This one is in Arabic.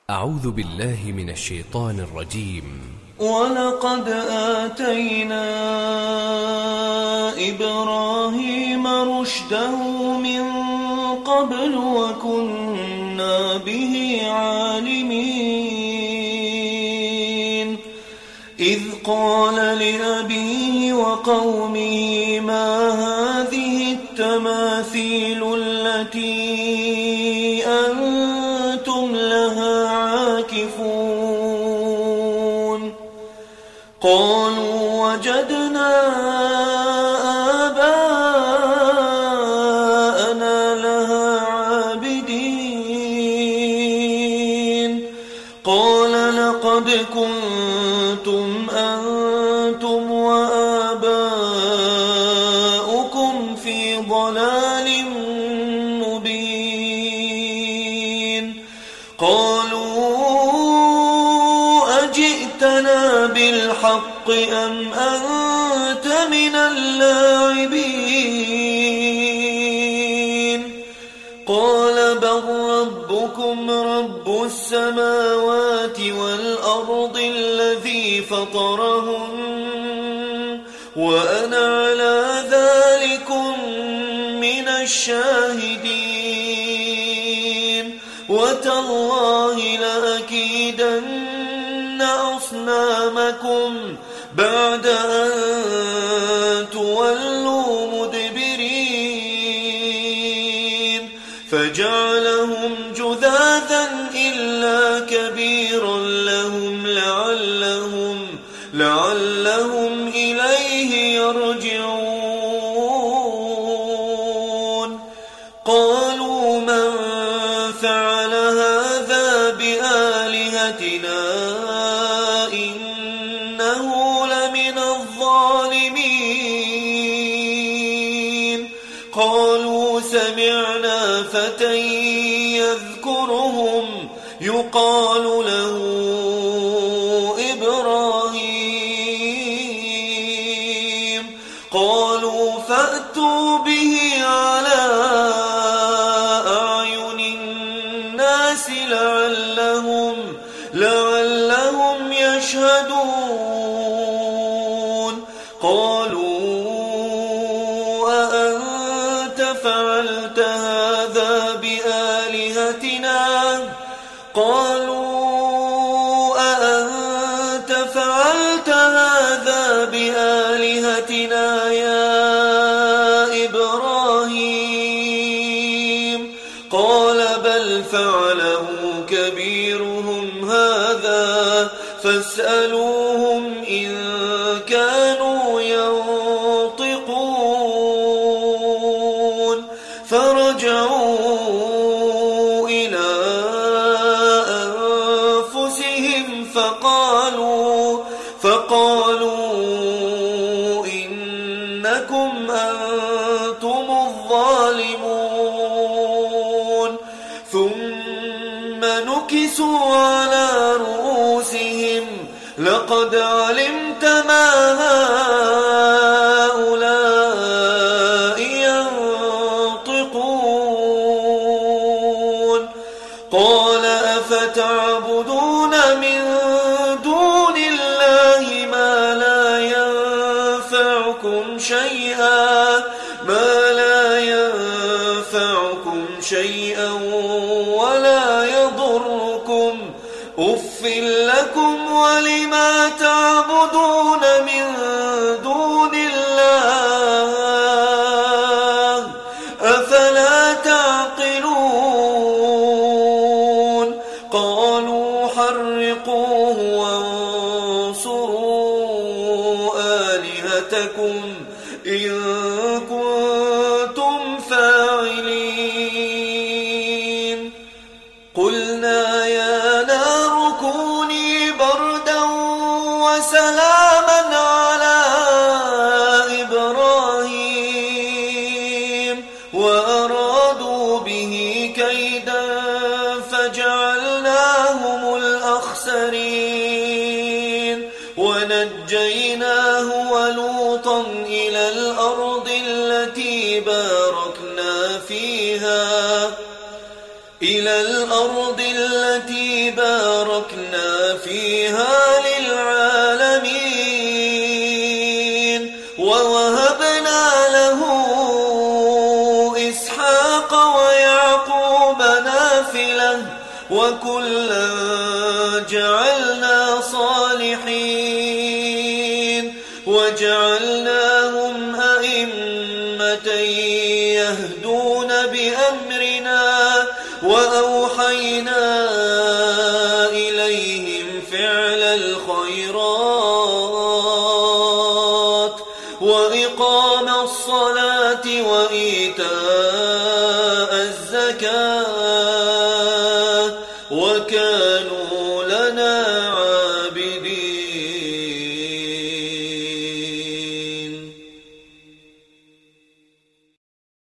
أعوذ بالله من الشيطان الرجيم. ولقد آتينا إبراهيم رشده من قبل وكنا به عالمين إذ قال لأبيه وقومه ما هذه التماثيل التي أنتم لها عاكفون قالوا وجدنا آباءنا لها عابدين قال لقد كنتم أنتم وآباؤكم في ضلال مبين قالوا أجئتنا بالحق أم أنت من اللاعبين قال بل ربكم رب السماوات والأرض الذي فطرهن وأنا على ذلكم من الشاهدين وتالله لأكيدن أصنامكم بعد أن تولوا مدبرين فجعلهم جذاذا إلا كبيرا لهم لعلهم إليه يرجعون قالوا من فعل هذا بآلهتنا إنه لمن الظالمين قالوا سمعنا فتى يذكرهم يقال له إبراهيم قالوا فأتوا به على أعين الناس لعلهم يشهدون قالوا أأنت فعلت هذا بآلهتنا يا إبراهيم قال بل فعله كبيرهم هذا فاسألوهم إن كانوا ينطقون فرجعوا إلى أنفسهم فقالوا إنكم أنتم الظالمون ثم نكسوا على رؤوسهم لقد علمت ما هؤلاء ينطقون قال أفتعبدون من دون الله ما لا ينفعكم شيئا ولا يضركم أف لكم ولما تعبدون من دون الله أفلا تعقلون قالوا حرقوه وانصروا آلهتكم إن كنتم فاعلين قلنا يا نار كوني بردا وسلاما على إبراهيم وأرادوا به كيدا فجعلناهم الأخسرين ونجيناه ولوطا إلى الأرض التي باركنا فيها إلى الأرض الأرض التي باركنا فيها للعالمين ووهبنا له إسحاق ويعقوب نافلة وكلا جعلنا صالحين وجعلناهم أئمة يهدون بأمرنا وأوحينا